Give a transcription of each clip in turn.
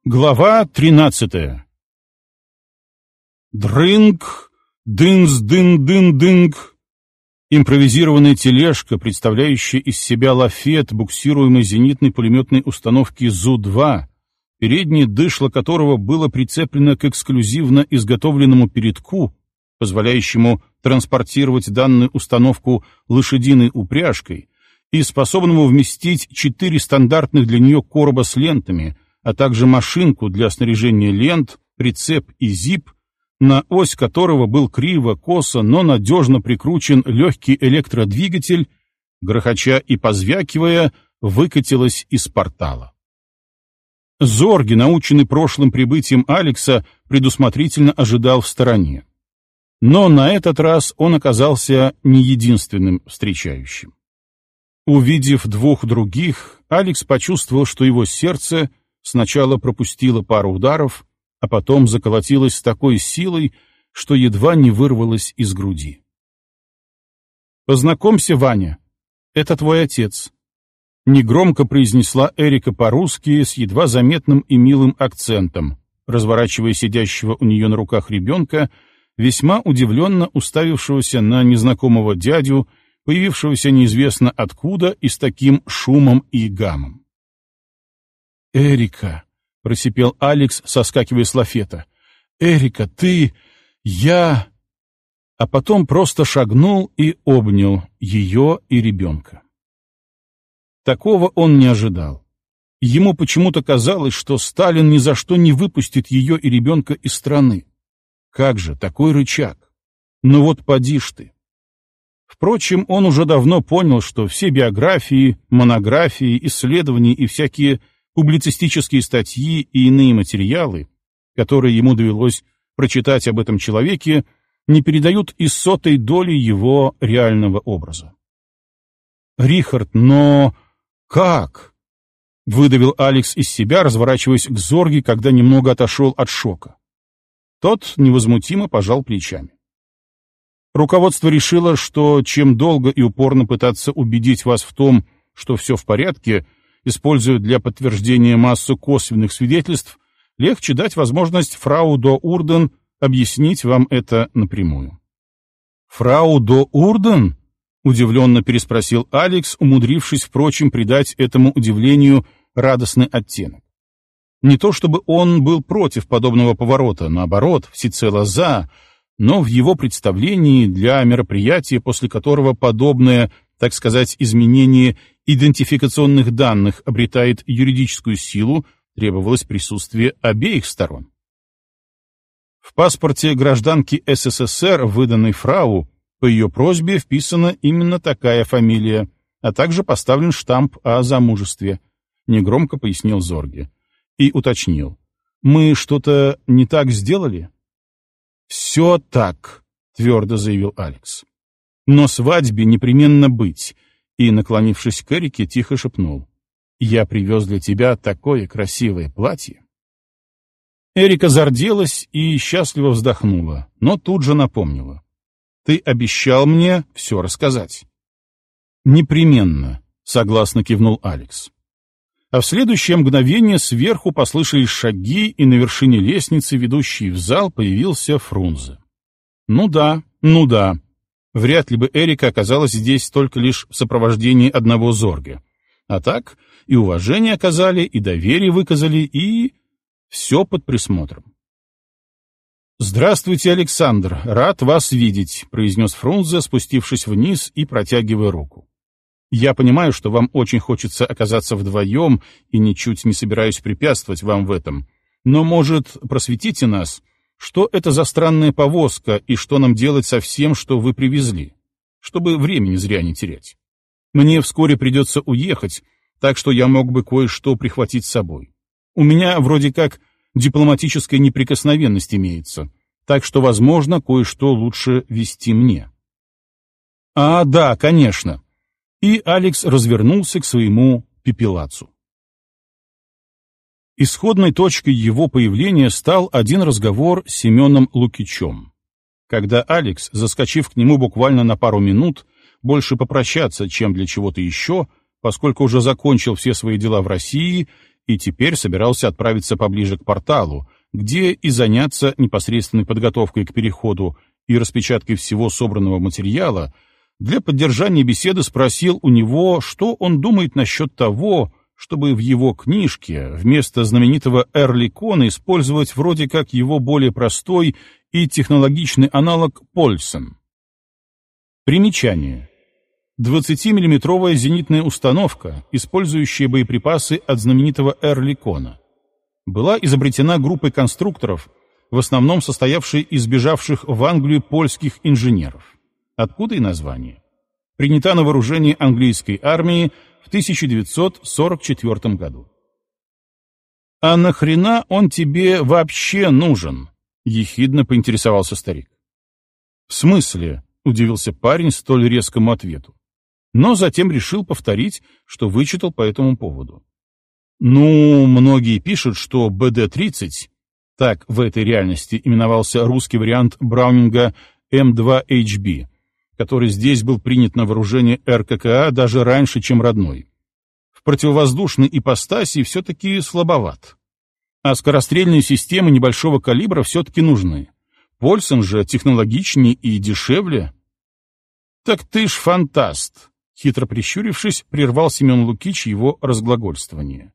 Глава 13. Дрынг, дынс-дын-дын-дынг. Импровизированная тележка, представляющая из себя лафет, буксируемой зенитной пулеметной установки ЗУ-2, переднее дышло которого было прицеплено к эксклюзивно изготовленному передку, позволяющему транспортировать данную установку лошадиной упряжкой и способному вместить 4 стандартных для нее короба с лентами, а также машинку для снаряжения лент, прицеп и зип, на ось которого был криво-косо, но надежно прикручен легкий электродвигатель, грохоча и позвякивая, выкатилась из портала. Зорги, наученный прошлым прибытием Алекса, предусмотрительно ожидал в стороне. Но на этот раз он оказался не единственным встречающим. Увидев двух других, Алекс почувствовал, что его сердце сначала пропустило пару ударов, а потом заколотилось с такой силой, что едва не вырвалось из груди. «Познакомься, Ваня, это твой отец», — негромко произнесла Эрика по-русски с едва заметным и милым акцентом, разворачивая сидящего у нее на руках ребенка, весьма удивленно уставившегося на незнакомого дядю, появившегося неизвестно откуда и с таким шумом и гамом. «Эрика», — просипел Алекс, соскакивая с лафета, — «Эрика, ты... я...» А потом просто шагнул и обнял ее и ребенка. Такого он не ожидал. Ему почему-то казалось, что Сталин ни за что не выпустит ее и ребенка из страны. Как же, такой рычаг? Ну вот поди ж ты. Впрочем, он уже давно понял, что все биографии, монографии, исследования и всякие публицистические статьи и иные материалы, которые ему довелось прочитать об этом человеке, не передают и 100-й доли его реального образа. «Рихард, но как?» — выдавил Алекс из себя, разворачиваясь к Зорге, когда немного отошел от шока. Тот невозмутимо пожал плечами. «Руководство решило, что чем долго и упорно пытаться убедить вас в том, что все в порядке, используя для подтверждения массу косвенных свидетельств, легче дать возможность фрау до Урден объяснить вам это напрямую». «Фрау до Урден?» — удивленно переспросил Алекс, умудрившись, впрочем, придать этому удивлению радостный оттенок. Не то чтобы он был против подобного поворота, наоборот, всецело за, но в его представлении для мероприятия, после которого подобное, так сказать, изменение идентификационных данных обретает юридическую силу, требовалось присутствие обеих сторон. В паспорте гражданки СССР, выданной фрау, по ее просьбе вписана именно такая фамилия, а также поставлен штамп о замужестве, негромко пояснил Зорге. И уточнил. «Мы что-то не так сделали?» «Все так», — твердо заявил Алекс. «Но свадьбе непременно быть», и, наклонившись к Эрике, тихо шепнул. «Я привез для тебя такое красивое платье». Эрика зарделась и счастливо вздохнула, но тут же напомнила. «Ты обещал мне все рассказать». «Непременно», — согласно кивнул Алекс. А в следующее мгновение сверху послышались шаги, и на вершине лестницы, ведущей в зал, появился Фрунзе. Ну да. Вряд ли бы Эрика оказалась здесь только лишь в сопровождении одного Зорге. А так и уважение оказали, и доверие выказали, и... все под присмотром. «Здравствуйте, Александр, рад вас видеть», — произнес Фрунзе, спустившись вниз и протягивая руку. «Я понимаю, что вам очень хочется оказаться вдвоем, и ничуть не собираюсь препятствовать вам в этом. Но, может, просветите нас, что это за странная повозка и что нам делать со всем, что вы привезли, чтобы времени зря не терять? Мне вскоре придется уехать, так что я мог бы кое-что прихватить с собой. У меня вроде как дипломатическая неприкосновенность имеется, так что, возможно, кое-что лучше везти мне». «А, да, конечно». И Алекс развернулся к своему пепелацу. Исходной точкой его появления стал один разговор с Семеном Лукичем. Когда Алекс, заскочив к нему буквально на пару минут, больше попрощаться, чем для чего-то еще, поскольку уже закончил все свои дела в России и теперь собирался отправиться поближе к порталу, где и заняться непосредственной подготовкой к переходу и распечаткой всего собранного материала. Для поддержания беседы спросил у него, что он думает насчет того, чтобы в его книжке вместо знаменитого Эрликона использовать вроде как его более простой и технологичный аналог Польсон. Примечание. 20-миллиметровая зенитная установка, использующая боеприпасы от знаменитого Эрликона, была изобретена группой конструкторов, в основном состоявшей из бежавших в Англию польских инженеров. Откуда и название. Принята на вооружение английской армии в 1944 году. «А нахрена он тебе вообще нужен?» — ехидно поинтересовался старик. «В смысле?» — удивился парень столь резкому ответу. Но затем решил повторить, что вычитал по этому поводу. Ну, многие пишут, что БД-30, так в этой реальности именовался русский вариант Браунинга М2HB, который здесь был принят на вооружение РККА даже раньше, чем родной. В противовоздушной ипостаси все-таки слабоват. А скорострельные системы небольшого калибра все-таки нужны. Польсон же технологичнее и дешевле. «Так ты ж фантаст!» — хитро прищурившись, прервал Семен Лукич его разглагольствование.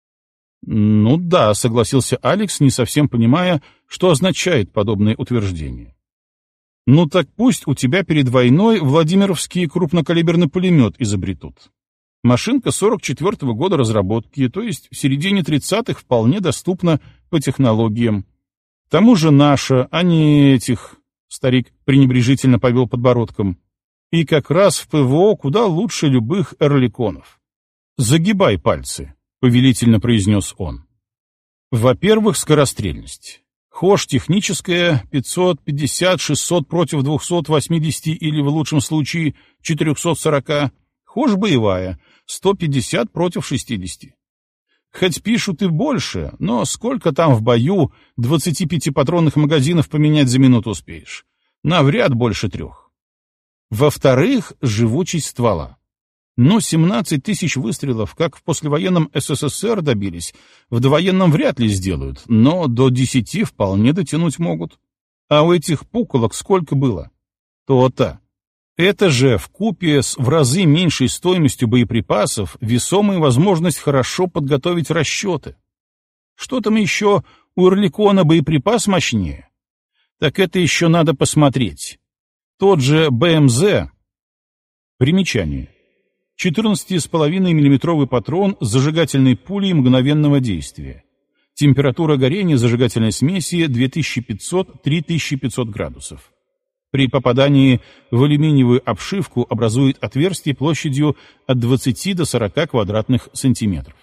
«Ну да», — согласился Алекс, не совсем понимая, что означает подобное утверждение. «Ну так пусть у тебя перед войной Владимировский крупнокалиберный пулемет изобретут. Машинка 44-го года разработки, то есть в середине 30-х вполне доступна по технологиям. К тому же наша, а не этих», — старик пренебрежительно повел подбородком, «и как раз в ПВО куда лучше любых эрликонов. Загибай пальцы», — повелительно произнес он. «Во-первых, скорострельность. Хошь техническая 550-600 против 280 или в лучшем случае 440, хошь боевая 150 против 60. Хоть пишут и больше, но сколько там в бою 25-патронных магазинов поменять за минуту успеешь? Навряд больше 3. Во-вторых, живучесть ствола. Но 17 тысяч выстрелов, как в послевоенном СССР добились, в довоенном вряд ли сделают, но до 10 вполне дотянуть могут. А у этих пуколок сколько было? То-то. Это же вкупе с в разы меньшей стоимостью боеприпасов весомая возможность хорошо подготовить расчеты. Что там еще у Эрликона боеприпас мощнее? Так это еще надо посмотреть. Тот же БМЗ. Примечание. 14,5 мм патрон с зажигательной пулей мгновенного действия. Температура горения зажигательной смеси 2500-3500 градусов. При попадании в алюминиевую обшивку образует отверстие площадью от 20 до 40 квадратных сантиметров.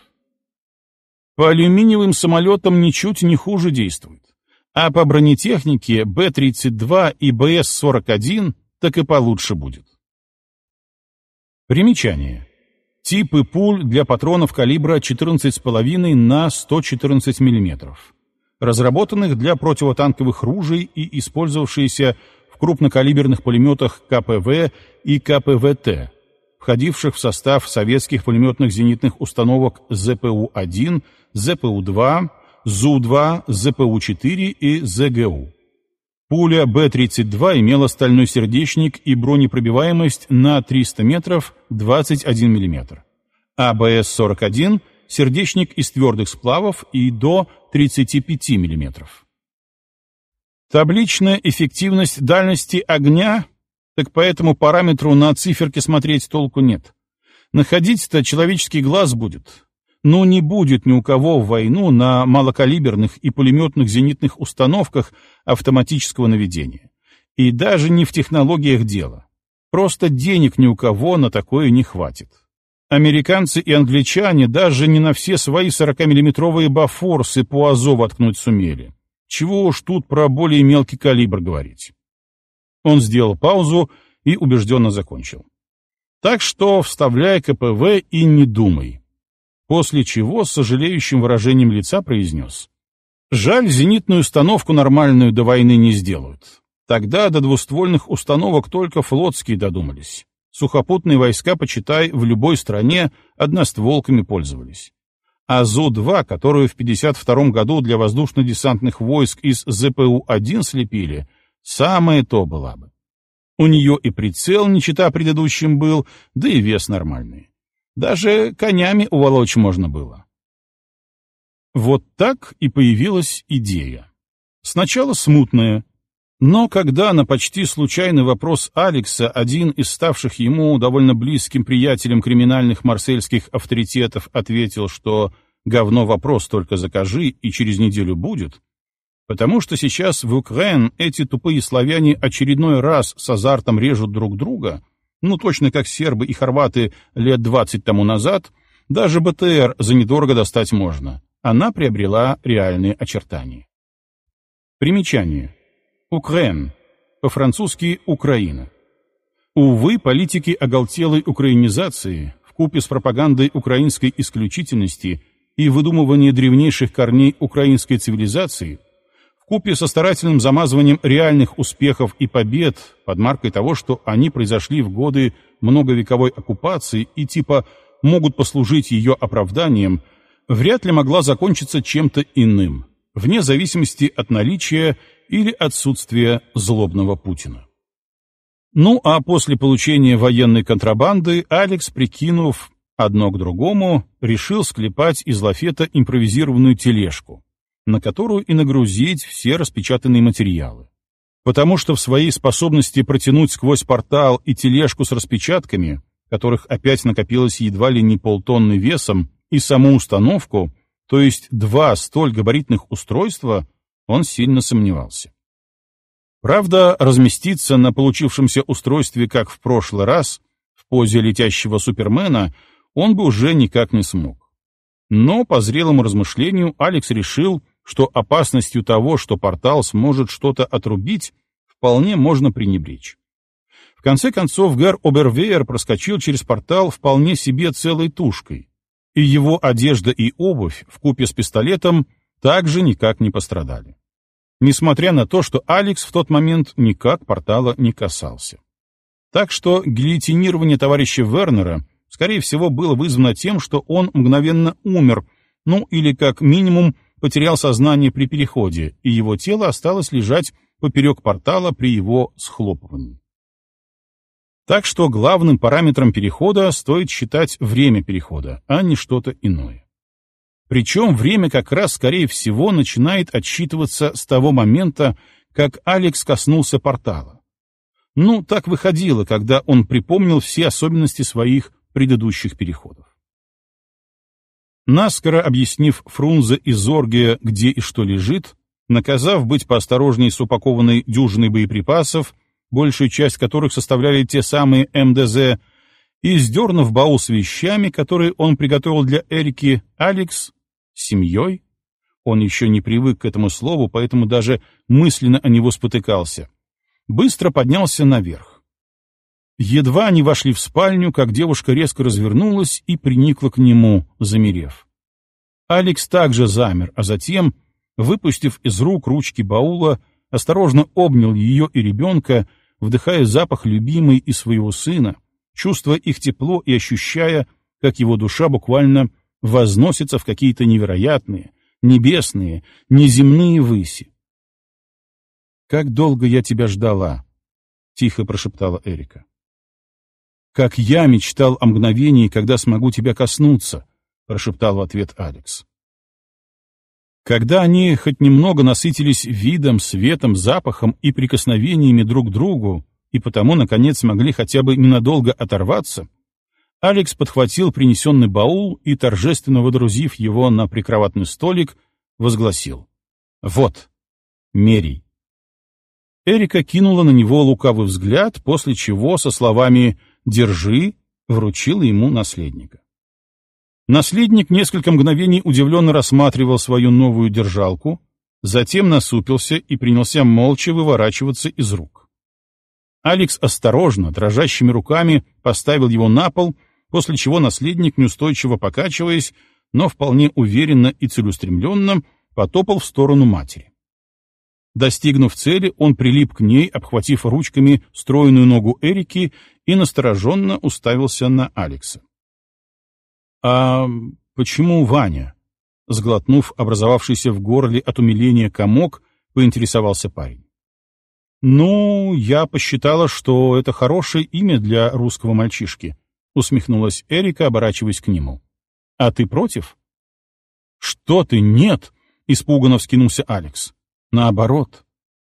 По алюминиевым самолетам ничуть не хуже действует. А по бронетехнике Б-32 и БС-41 так и получше будет. Примечание. Типы пуль для патронов калибра 14,5 на 114 мм, разработанных для противотанковых ружей и использовавшиеся в крупнокалиберных пулеметах КПВ и КПВТ, входивших в состав советских пулеметных зенитных установок ЗПУ-1, ЗПУ-2, ЗУ-2, ЗПУ-4 и ЗГУ. Пуля Б-32 имела стальной сердечник и бронепробиваемость на 300 метров 21 мм, а БС-41 — сердечник из твердых сплавов и до 35 мм. Табличная эффективность дальности огня, так по этому параметру на циферке смотреть толку нет. Находить-то человеческий глаз будет. Но не будет ни у кого в войну на малокалиберных и пулеметных зенитных установках автоматического наведения. И даже не в технологиях дело. Просто денег ни у кого на такое не хватит. Американцы и англичане даже не на все свои 40-миллиметровые бафорсы по Азову воткнуть сумели. Чего уж тут про более мелкий калибр говорить. Он сделал паузу и убежденно закончил. Так что вставляй КПВ и не думай. После чего с сожалеющим выражением лица произнес: «Жаль, зенитную установку нормальную до войны не сделают. Тогда до двуствольных установок только флотские додумались. Сухопутные войска, почитай, в любой стране одностволками пользовались. А ЗУ-2, которую в 1952 году для воздушно-десантных войск из ЗПУ-1 слепили, самое то была бы. У нее и прицел не чета предыдущим был, да и вес нормальный. Даже конями уволочь можно было. Вот так и появилась идея. Сначала смутная, но когда на почти случайный вопрос Алекса один из ставших ему довольно близким приятелем криминальных марсельских авторитетов ответил, что «говно вопрос только закажи и через неделю будет», потому что сейчас в Украине эти тупые славяне очередной раз с азартом режут друг друга, ну точно как сербы и хорваты лет 20 тому назад, даже БТР за недорого достать можно. Она приобрела реальные очертания. Примечание. Украин. По-французски «Украина». Увы, политики оголтелой украинизации, вкупе с пропагандой украинской исключительности и выдумывания древнейших корней украинской цивилизации, вкупе со старательным замазыванием реальных успехов и побед под маркой того, что они произошли в годы многовековой оккупации и типа могут послужить ее оправданием, вряд ли могла закончиться чем-то иным, вне зависимости от наличия или отсутствия злобного Путина. Ну а после получения военной контрабанды Алекс, прикинув одно к другому, решил склепать из лафета импровизированную тележку, на которую и нагрузить все распечатанные материалы. Потому что в своей способности протянуть сквозь портал и тележку с распечатками, которых опять накопилось едва ли не полтонны весом, и саму установку, то есть 2 столь габаритных устройства, он сильно сомневался. Правда, разместиться на получившемся устройстве, как в прошлый раз, в позе летящего супермена, он бы уже никак не смог. Но по зрелому размышлению Алекс решил, что опасностью того, что портал сможет что-то отрубить, вполне можно пренебречь. В конце концов, Гер Обервеер проскочил через портал вполне себе целой тушкой, и его одежда и обувь вкупе с пистолетом также никак не пострадали. Несмотря на то, что Алекс в тот момент никак портала не касался. Так что гильотинирование товарища Вернера, скорее всего, было вызвано тем, что он мгновенно умер, ну или как минимум потерял сознание при переходе, и его тело осталось лежать поперек портала при его схлопывании. Так что главным параметром перехода стоит считать время перехода, а не что-то иное. Причем время как раз, скорее всего, начинает отсчитываться с того момента, как Алекс коснулся портала. Ну, так выходило, когда он припомнил все особенности своих предыдущих переходов. Наскоро объяснив Фрунзе и Зорге, где и что лежит, наказав быть поосторожней с упакованной дюжиной боеприпасов, большую часть которых составляли те самые МДЗ, и сдернув баул с вещами, которые он приготовил для Эрики, Алекс с семьей, он еще не привык к этому слову, поэтому даже мысленно о него спотыкался, быстро поднялся наверх. Едва они вошли в спальню, как девушка резко развернулась и приникла к нему, замерев. Алекс также замер, а затем, выпустив из рук ручки баула, осторожно обнял ее и ребенка, вдыхая запах любимой и своего сына, чувствуя их тепло и ощущая, как его душа буквально возносится в какие-то невероятные, небесные, неземные выси. «Как долго я тебя ждала», — тихо прошептала Эрика. «Как я мечтал о мгновении, когда смогу тебя коснуться», — прошептал в ответ Алекс. Когда они хоть немного насытились видом, светом, запахом и прикосновениями друг к другу, и потому, наконец, смогли хотя бы ненадолго оторваться, Алекс подхватил принесенный баул и, торжественно водрузив его на прикроватный столик, возгласил: «Вот, мерей». Эрика кинула на него лукавый взгляд, после чего со словами «держи» вручила ему наследника. Наследник несколько мгновений удивленно рассматривал свою новую держалку, затем насупился и принялся молча выворачиваться из рук. Алекс осторожно, дрожащими руками поставил его на пол, после чего наследник, неустойчиво покачиваясь, но вполне уверенно и целеустремленно, потопал в сторону матери. Достигнув цели, он прилип к ней, обхватив ручками стройную ногу Эрики, и настороженно уставился на Алекса. «А почему Ваня?» Сглотнув образовавшийся в горле от умиления комок, поинтересовался парень. «Ну, я посчитала, что это хорошее имя для русского мальчишки», — усмехнулась Эрика, оборачиваясь к нему. «А ты против?» «Что ты, нет!» — испуганно вскинулся Алекс. «Наоборот».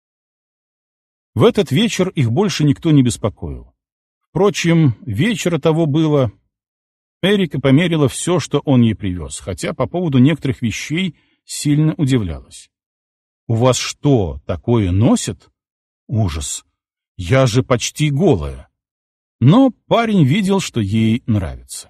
В этот вечер их больше никто не беспокоил. Впрочем, вечера того было. Эрика померила все, что он ей привез, хотя по поводу некоторых вещей сильно удивлялась. «У вас что, такое носят? Ужас! Я же почти голая!» Но парень видел, что ей нравится.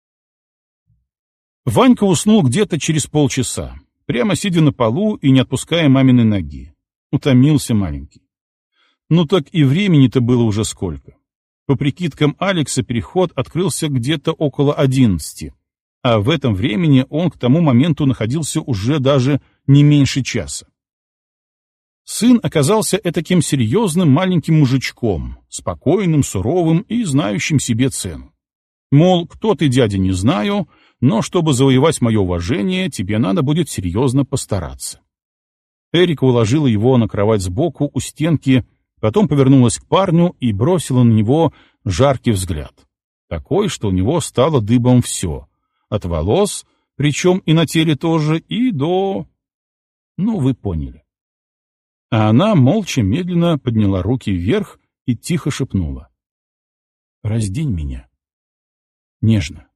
Ванька уснул где-то через полчаса, прямо сидя на полу и не отпуская маминой ноги. Утомился маленький. Ну так и времени-то было уже сколько. По прикидкам Алекса, переход открылся где-то около 11, а в этом времени он к тому моменту находился уже даже не меньше часа. Сын оказался этаким серьезным маленьким мужичком, спокойным, суровым и знающим себе цену. Мол, кто ты, дядя, не знаю, но чтобы завоевать мое уважение, тебе надо будет серьезно постараться. Эрика уложила его на кровать сбоку у стенки, потом повернулась к парню и бросила на него жаркий взгляд. Такой, что у него стало дыбом все. От волос, причем и на теле тоже, и до... Ну, вы поняли. А она молча медленно подняла руки вверх и тихо шепнула. «Раздень меня. Нежно».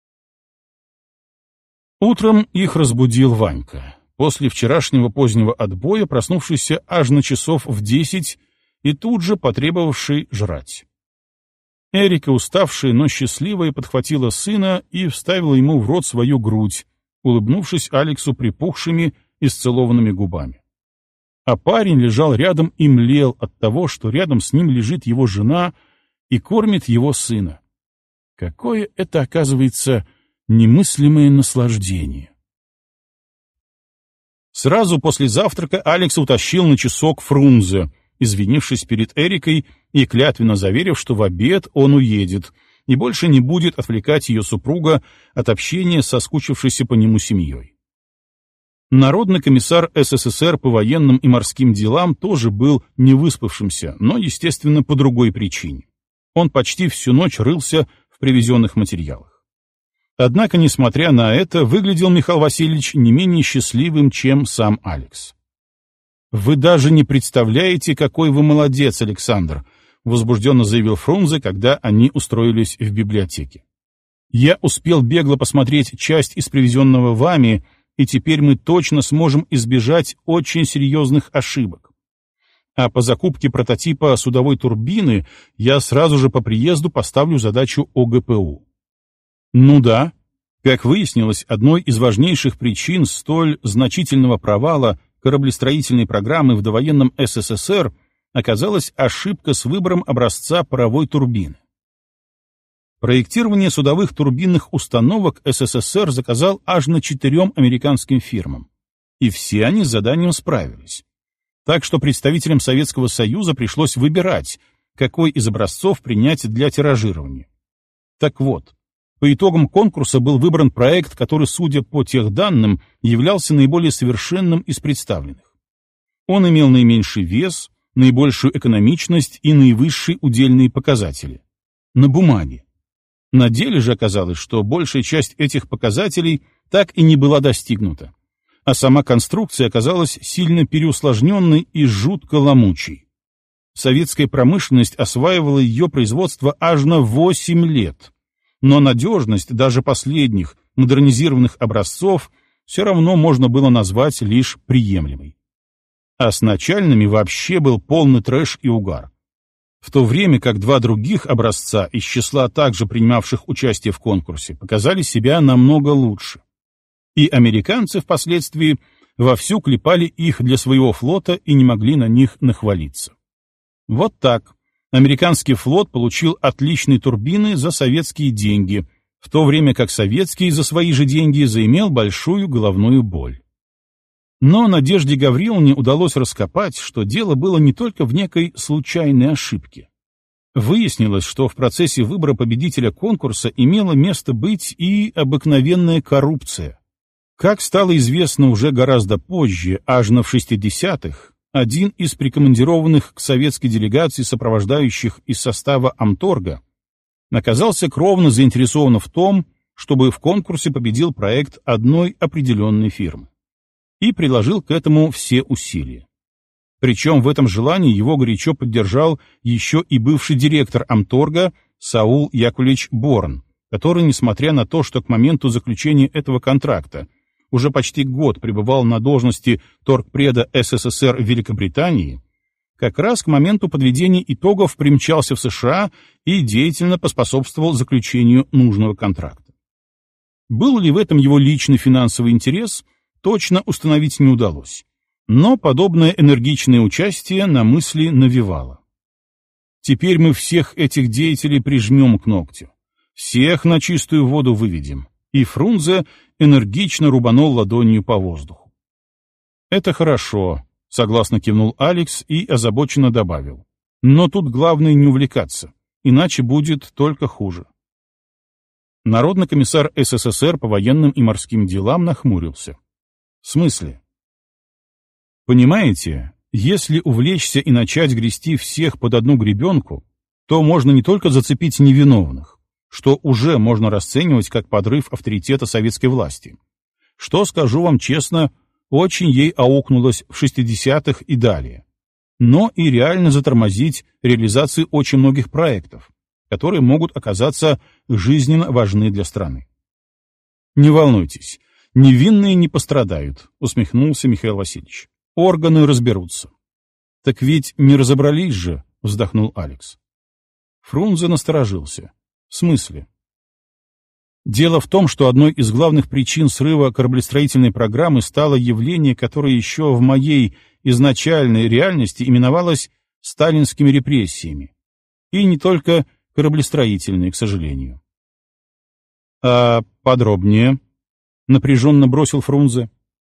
Утром их разбудил Ванька, после вчерашнего позднего отбоя, проснувшийся аж на часов в 10 и тут же потребовавший жрать. Эрика, уставшая, но счастливая, подхватила сына и вставила ему в рот свою грудь, улыбнувшись Алексу припухшими, исцелованными губами. А парень лежал рядом и млел от того, что рядом с ним лежит его жена и кормит его сына. Какое это, оказывается, немыслимое наслаждение! Сразу после завтрака Алекс утащил на часок Фрунзе, извинившись перед Эрикой и клятвенно заверив, что в обед он уедет и больше не будет отвлекать ее супруга от общения со соскучившейся по нему семьей. Народный комиссар СССР по военным и морским делам тоже был невыспавшимся, но, естественно, по другой причине. Он почти всю ночь рылся в привезенных материалах. Однако, несмотря на это, выглядел Михаил Васильевич не менее счастливым, чем сам Алекс. «Вы даже не представляете, какой вы молодец, Александр», — возбужденно заявил Фрунзе, когда они устроились в библиотеке. «Я успел бегло посмотреть часть из привезенного вами, и теперь мы точно сможем избежать очень серьезных ошибок. А по закупке прототипа судовой турбины я сразу же по приезду поставлю задачу ОГПУ». Ну да, как выяснилось, одной из важнейших причин столь значительного провала кораблестроительной программы в довоенном СССР оказалась ошибка с выбором образца паровой турбины. Проектирование судовых турбинных установок СССР заказал аж на 4 американским фирмам, и все они с заданием справились. Так что представителям Советского Союза пришлось выбирать, какой из образцов принять для тиражирования. Так вот, по итогам конкурса был выбран проект, который, судя по тех данным, являлся наиболее совершенным из представленных. Он имел наименьший вес, наибольшую экономичность и наивысшие удельные показатели. На бумаге. На деле же оказалось, что большая часть этих показателей так и не была достигнута, а сама конструкция оказалась сильно переусложненной и жутко ломучей. Советская промышленность осваивала ее производство аж на 8 лет, но надежность даже последних модернизированных образцов все равно можно было назвать лишь приемлемой. А с начальными вообще был полный трэш и угар. В то время как 2 других образца из числа также принимавших участие в конкурсе показали себя намного лучше. И американцы впоследствии вовсю клепали их для своего флота и не могли на них нахвалиться. Вот так. Американский флот получил отличные турбины за советские деньги, в то время как советский за свои же деньги заимел большую головную боль. Но Надежде Гавриловне удалось раскопать, что дело было не только в некой случайной ошибке. Выяснилось, что в процессе выбора победителя конкурса имела место быть и обыкновенная коррупция. Как стало известно уже гораздо позже, аж в 60-х, один из прикомандированных к советской делегации сопровождающих из состава Амторга оказался кровно заинтересован в том, чтобы в конкурсе победил проект одной определенной фирмы, и приложил к этому все усилия. Причем в этом желании его горячо поддержал еще и бывший директор Амторга Саул Яковлевич Борн, который, несмотря на то, что к моменту заключения этого контракта уже почти год пребывал на должности торгпреда СССР в Великобритании, как раз к моменту подведения итогов примчался в США и деятельно поспособствовал заключению нужного контракта. Был ли в этом его личный финансовый интерес, точно установить не удалось, но подобное энергичное участие на мысли навевало. Теперь мы всех этих деятелей прижмем к ногтю, всех на чистую воду выведем, и Фрунзе энергично рубанул ладонью по воздуху. «Это хорошо», — согласно кивнул Алекс и озабоченно добавил. «Но тут главное не увлекаться, иначе будет только хуже». Народный комиссар СССР по военным и морским делам нахмурился. «В смысле?» «Понимаете, если увлечься и начать грести всех под одну гребенку, то можно не только зацепить невиновных, что уже можно расценивать как подрыв авторитета советской власти, что, скажу вам честно, очень ей аукнулось в 60-х и далее, но и реально затормозить реализацию очень многих проектов, которые могут оказаться жизненно важны для страны. «Не волнуйтесь, невинные не пострадают», — усмехнулся Михаил Васильевич. «Органы разберутся». «Так ведь не разобрались же», — вздохнул Алекс. Фрунзе насторожился. «В смысле?» Дело в том, что одной из главных причин срыва кораблестроительной программы стало явление, которое еще в моей изначальной реальности именовалось сталинскими репрессиями. И не только кораблестроительные, к сожалению. «А подробнее?» — напряженно бросил Фрунзе.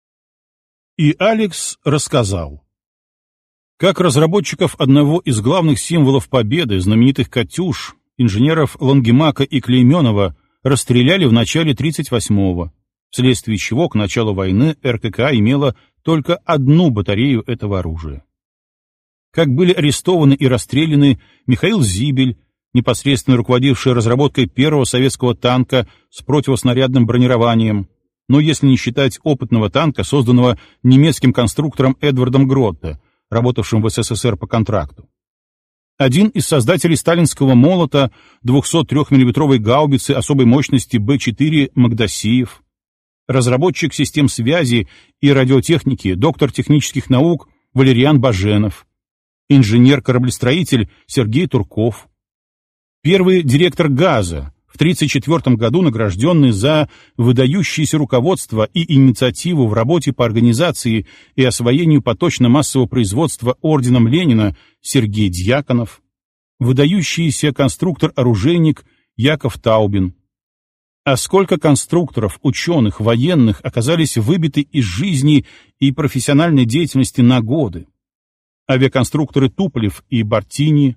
И Алекс рассказал, как разработчиков одного из главных символов победы, знаменитых «Катюш», инженеров Лангемака и Клейменова, расстреляли в начале 1938-го, вследствие чего к началу войны РККА имела только одну батарею этого оружия. Как были арестованы и расстреляны Михаил Зибель, непосредственно руководивший разработкой первого советского танка с противоснарядным бронированием, но если не считать опытного танка, созданного немецким конструктором Эдвардом Гротте, работавшим в СССР по контракту. Один из создателей сталинского молота, 203 мм гаубицы особой мощности Б-4 Магдасиев, разработчик систем связи и радиотехники, доктор технических наук Валериан Баженов, инженер-кораблестроитель Сергей Турков, первый директор ГАЗа, в 1934 году награжденный за выдающееся руководство и инициативу в работе по организации и освоению поточно-массового производства орденом Ленина Сергей Дьяконов, выдающийся конструктор-оружейник Яков Таубин. А сколько конструкторов, ученых, военных оказались выбиты из жизни и профессиональной деятельности на годы? Авиаконструкторы Туполев и Бартини.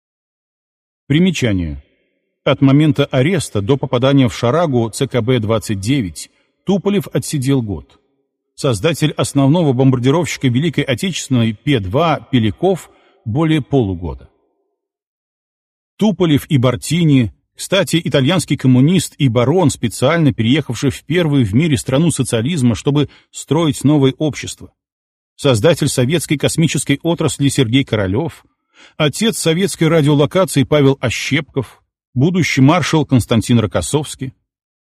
Примечание. От момента ареста до попадания в шарагу ЦКБ-29 Туполев отсидел год. Создатель основного бомбардировщика Великой Отечественной П-2 Пеликов более полугода. Туполев и Бартини, кстати, итальянский коммунист и барон, специально переехавший в первую в мире страну социализма, чтобы строить новое общество. Создатель советской космической отрасли Сергей Королев, отец советской радиолокации Павел Ощепков, будущий маршал Константин Рокоссовский.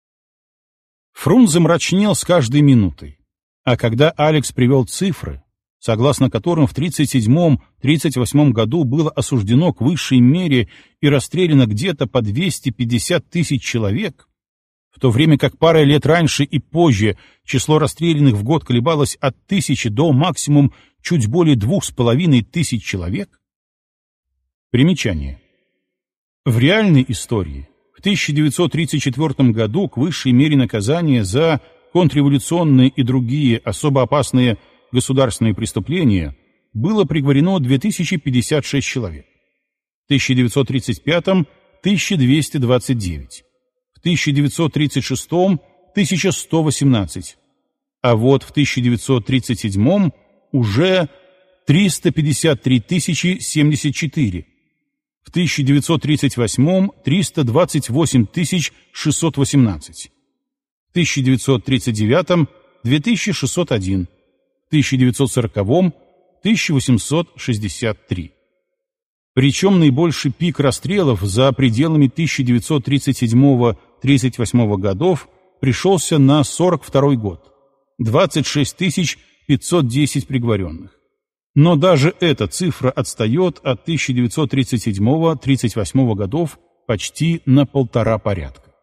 Фрунзе мрачнел с каждой минутой. А когда Алекс привел цифры, согласно которым в 1937-1938 году было осуждено к высшей мере и расстреляно где-то по 250 тысяч человек, в то время как парой лет раньше и позже число расстрелянных в год колебалось от 1000 до максимум чуть более 2500 человек. Примечание. В реальной истории в 1934 году к высшей мере наказания за контрреволюционные и другие особо опасные государственные преступления было приговорено 2056 человек. В 1935 – 1229, в 1936 – 1118, а вот в 1937 уже 353 074, в 1938 328 618, в 1939 2601, в 1940 1863. Причем наибольший пик расстрелов за пределами 1937-38 годов пришелся на 42 год – 26 510 приговоренных. Но даже эта цифра отстает от 1937-38 годов почти на 1,5 порядка.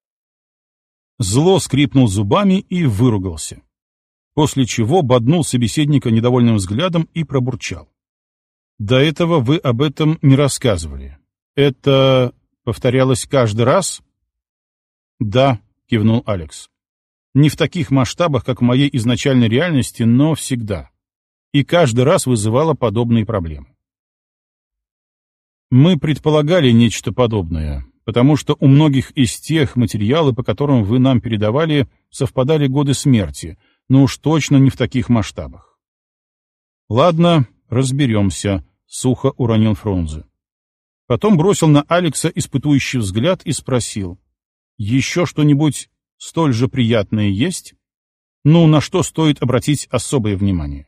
Зло скрипнул зубами и выругался, после чего боднул собеседника недовольным взглядом и пробурчал. «До этого вы об этом не рассказывали. Это повторялось каждый раз?» «Да», — кивнул Алекс. «Не в таких масштабах, как в моей изначальной реальности, но всегда. И каждый раз вызывало подобные проблемы». «Мы предполагали нечто подобное, потому что у многих из тех материалов, по которым вы нам передавали, совпадали годы смерти, но уж точно не в таких масштабах». «Ладно, разберемся», — сухо уронил Фрунзе. Потом бросил на Алекса испытующий взгляд и спросил: «Еще что-нибудь столь же приятное есть? Ну, на что стоит обратить особое внимание?»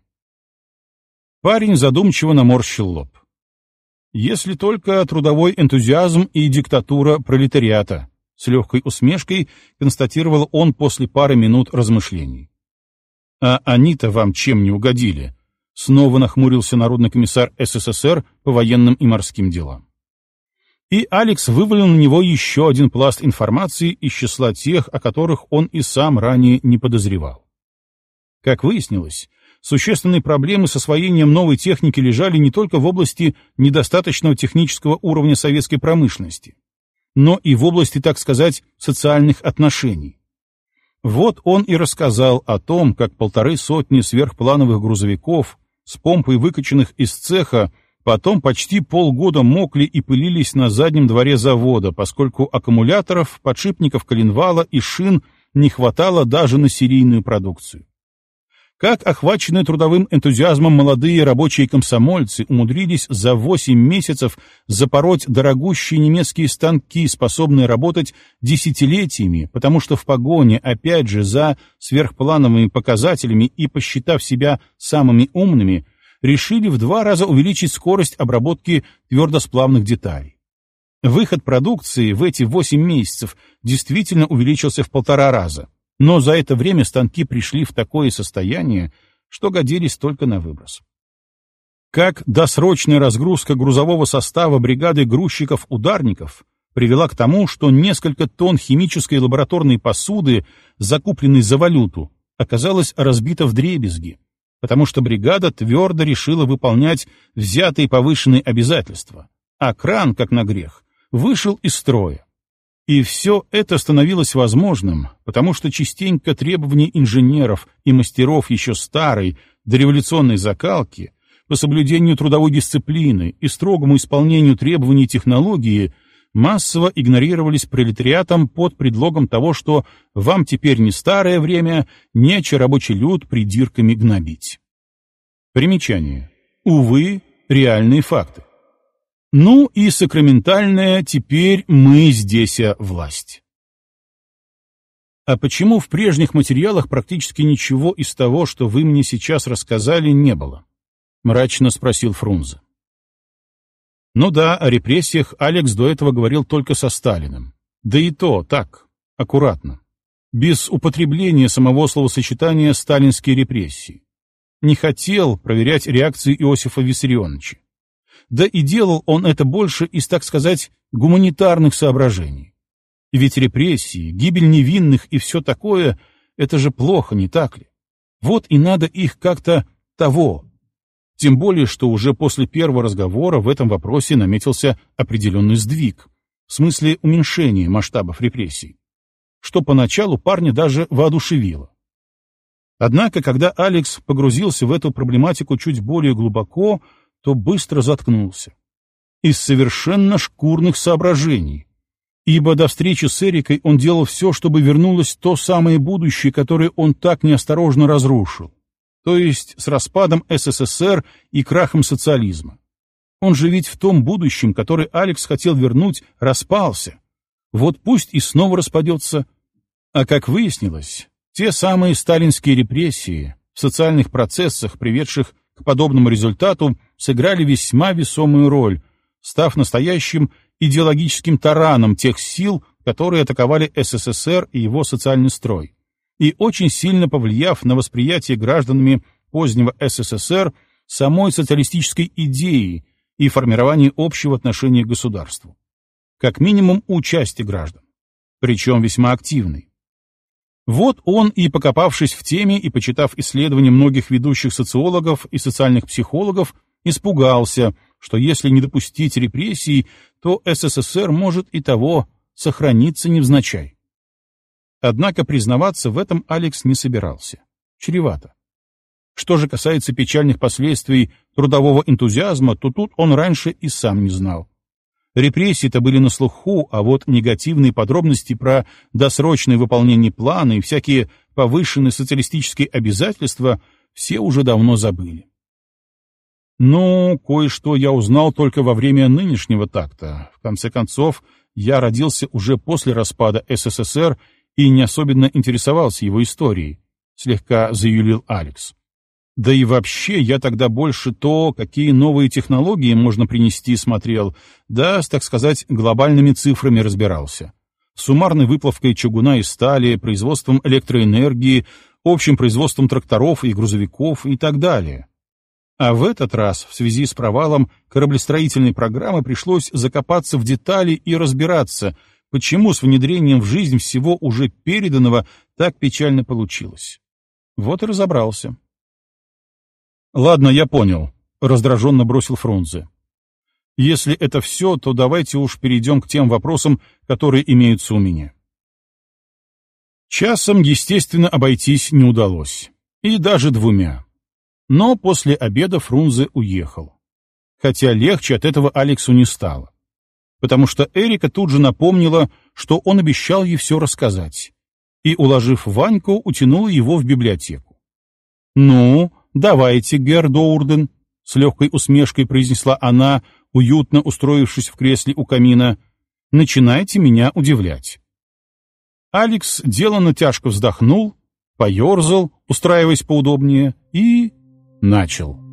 Парень задумчиво наморщил лоб. «Если только трудовой энтузиазм и диктатура пролетариата», — с легкой усмешкой констатировал он после пары минут размышлений. «А они-то вам чем не угодили?» — снова нахмурился народный комиссар СССР по военным и морским делам. И Алекс вывалил на него еще один пласт информации из числа тех, о которых он и сам ранее не подозревал. Как выяснилось, существенные проблемы с освоением новой техники лежали не только в области недостаточного технического уровня советской промышленности, но и в области, так сказать, социальных отношений. Вот он и рассказал о том, как 150 сверхплановых грузовиков с помпой, выкачанных из цеха, потом почти полгода мокли и пылились на заднем дворе завода, поскольку аккумуляторов, подшипников коленвала и шин не хватало даже на серийную продукцию. Как охваченные трудовым энтузиазмом молодые рабочие комсомольцы умудрились за 8 месяцев запороть дорогущие немецкие станки, способные работать десятилетиями, потому что в погоне, опять же, за сверхплановыми показателями и посчитав себя самыми умными, решили в 2 раза увеличить скорость обработки твердосплавных деталей. Выход продукции в эти 8 месяцев действительно увеличился в 1,5 раза, но за это время станки пришли в такое состояние, что годились только на выброс. Как досрочная разгрузка грузового состава бригады грузчиков-ударников привела к тому, что несколько тонн химической лабораторной посуды, закупленной за валюту, оказалось разбито вдребезги, потому что бригада твердо решила выполнять взятые повышенные обязательства, а кран, как на грех, вышел из строя. И все это становилось возможным, потому что частенько требования инженеров и мастеров еще старой, дореволюционной закалки по соблюдению трудовой дисциплины и строгому исполнению требований технологии массово игнорировались пролетариатом под предлогом того, что вам теперь не старое время, нече рабочий люд придирками гнобить. Примечание. Увы, реальные факты. Ну и сакраментальная «теперь мы здесь власть». А почему в прежних материалах практически ничего из того, что вы мне сейчас рассказали, не было? Мрачно спросил Фрунзе. Ну да, о репрессиях Алекс до этого говорил только со Сталиным. Да и то так, аккуратно. Без употребления самого словосочетания «сталинские репрессии». Не хотел проверять реакции Иосифа Виссарионовича. Да и делал он это больше из, так сказать, гуманитарных соображений. Ведь репрессии, гибель невинных и все такое — это же плохо, не так ли? Вот и надо их как-то того. Тем более, что уже после первого разговора в этом вопросе наметился определенный сдвиг, в смысле уменьшения масштабов репрессий, что поначалу парня даже воодушевило. Однако, когда Алекс погрузился в эту проблематику чуть более глубоко, то быстро заткнулся. Из совершенно шкурных соображений. ибо до встречи с Эрикой он делал все, чтобы вернулось то самое будущее, которое он так неосторожно разрушил, то есть с распадом СССР и крахом социализма. Он же ведь в том будущем, который Алекс хотел вернуть, распался. Вот пусть и снова распадется. А как выяснилось, те самые сталинские репрессии в социальных процессах, приведших к подобному результату, сыграли весьма весомую роль, став настоящим идеологическим тараном тех сил, которые атаковали СССР и его социальный строй, и очень сильно повлияв на восприятие гражданами позднего СССР самой социалистической идеи и формирование общего отношения к государству. Как минимум у части граждан, причем весьма активной. Вот он и, покопавшись в теме и почитав исследования многих ведущих социологов и социальных психологов, испугался, что если не допустить репрессий, то СССР может и того сохраниться невзначай. Однако признаваться в этом Алекс не собирался. Чревато. Что же касается печальных последствий трудового энтузиазма, то тут он раньше и сам не знал. Репрессии-то были на слуху, а вот негативные подробности про досрочное выполнение плана и всякие повышенные социалистические обязательства все уже давно забыли. Ну, кое-что я узнал только во время нынешнего такта. В конце концов, я родился уже после распада СССР и не особенно интересовался его историей, слегка заюлил Алекс. Да и вообще, я тогда больше то, какие новые технологии можно принести, смотрел, да, так сказать, глобальными цифрами разбирался. Суммарной выплавкой чугуна и стали, производством электроэнергии, общим производством тракторов и грузовиков и так далее. А в этот раз, в связи с провалом кораблестроительной программы, пришлось закопаться в детали и разбираться, почему с внедрением в жизнь всего уже переданного так печально получилось. Вот и разобрался. «Ладно, я понял», — раздраженно бросил Фрунзе. «Если это все, то давайте уж перейдем к тем вопросам, которые имеются у меня». Часом, естественно, обойтись не удалось. И даже 2. Но после обеда Фрунзе уехал. Хотя легче от этого Алексу не стало. Потому что Эрика тут же напомнила, что он обещал ей все рассказать. И, уложив Ваньку, утянула его в библиотеку. «Ну, давайте, Герр Доурден», — с легкой усмешкой произнесла она, уютно устроившись в кресле у камина, — «начинайте меня удивлять». Алекс деланно тяжко вздохнул, поерзал, устраиваясь поудобнее, и начал.